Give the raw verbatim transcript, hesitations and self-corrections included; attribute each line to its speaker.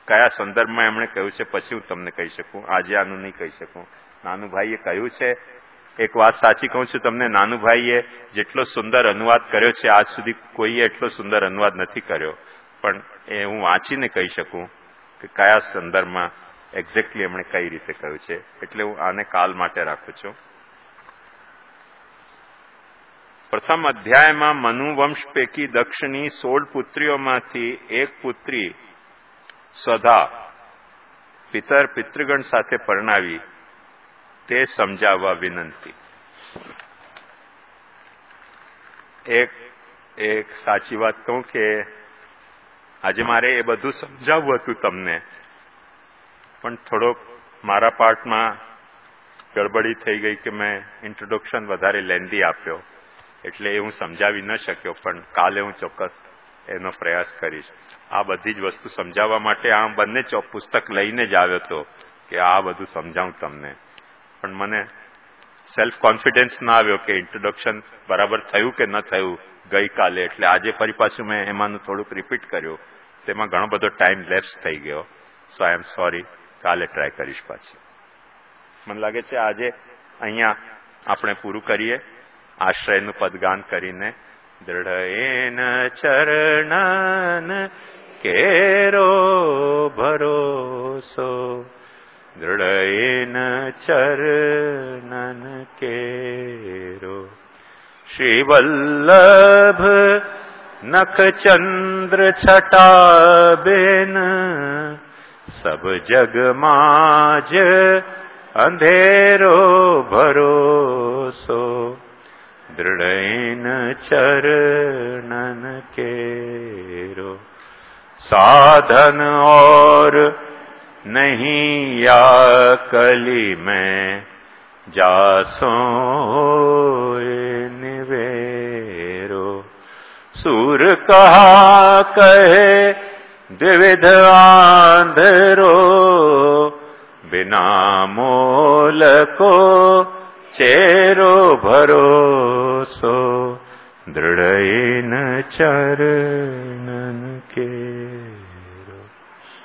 Speaker 1: કયા સંદર્ભમાં એમણે કહ્યું છે પછી હું તમને કહી શકું, આજે આનું નહીં કહી શકું. નાનુભાઈએ કહ્યું છે, એક વાત સાચી કહું છું તમને, નાનુભાઈએ જેટલો સુંદર અનુવાદ કર્યો છે આજ સુધી કોઈએ એટલો સુંદર અનુવાદ નથી કર્યો, પણ એ હું વાંચીને કહી શકું કે કયા સંદર્ભમાં એક્ઝેક્ટલી એમણે કઈ રીતે કહ્યું છે. એટલે હું આને કાલ માટે રાખું છું. પ્રથમ અધ્યાયમાં મનુવંશ પૈકી દક્ષની સોળ પુત્રીઓમાંથી એક પુત્રી સ્વધા પિતર પિતૃગણ સાથે પરણાવી તે સમજાવવા વિનંતી. એક એક સાચી વાત કહું કે આજે મારે એ બધું સમજાવવું હતું તમને, પણ થોડોક મારા પાર્ટમાં ગડબડી થઈ ગઈ કે મેં ઇન્ટ્રોડક્શન વધારે લેન્ધી આપ્યો, એટલે એ હું સમજાવી ન શક્યો. પણ કાલે હું ચોક્કસ એનો પ્રયાસ કરીશ. આ બધી જ વસ્તુ સમજાવવા માટે આ બંને પુસ્તક લઈને જ આવ્યો હતો કે આ બધું સમજાવું તમને, પણ મને સેલ્ફ કોન્ફિડન્સ ના આવ્યો કે ઇન્ટ્રોડક્શન બરાબર થયું કે ન થયું ગઈકાલે, એટલે આજે ફરી પાછું મેં એમાંનું થોડુંક રિપીટ કર્યું. તેમાં ઘણો બધો ટાઈમ લેપ્સ થઈ ગયો. સો આઈ એમ સોરી. કાલે ટ્રાય કરીશ પાછી. મને લાગે છે આજે અહીંયા આપણે પૂરું કરીએ આશ્રયનું પદગાન કરીને. દૃઢયેન ચરણન કેરો ભરોસો, દૃઢયેન ચરણન કેરો. શ્રી વલ્લભ નખચંદ્ર છટાબેન, સબ જગમાં જ અંધેરો ભરોસો, દૃઢયેન ચરણન કેરો. साधन और नहीं या कली में जासो निवेरो। सूर कहा कहे द्विविध आंधरो, बिना मोल को चेरो भरोसो, दृढ़ इन चरणन के।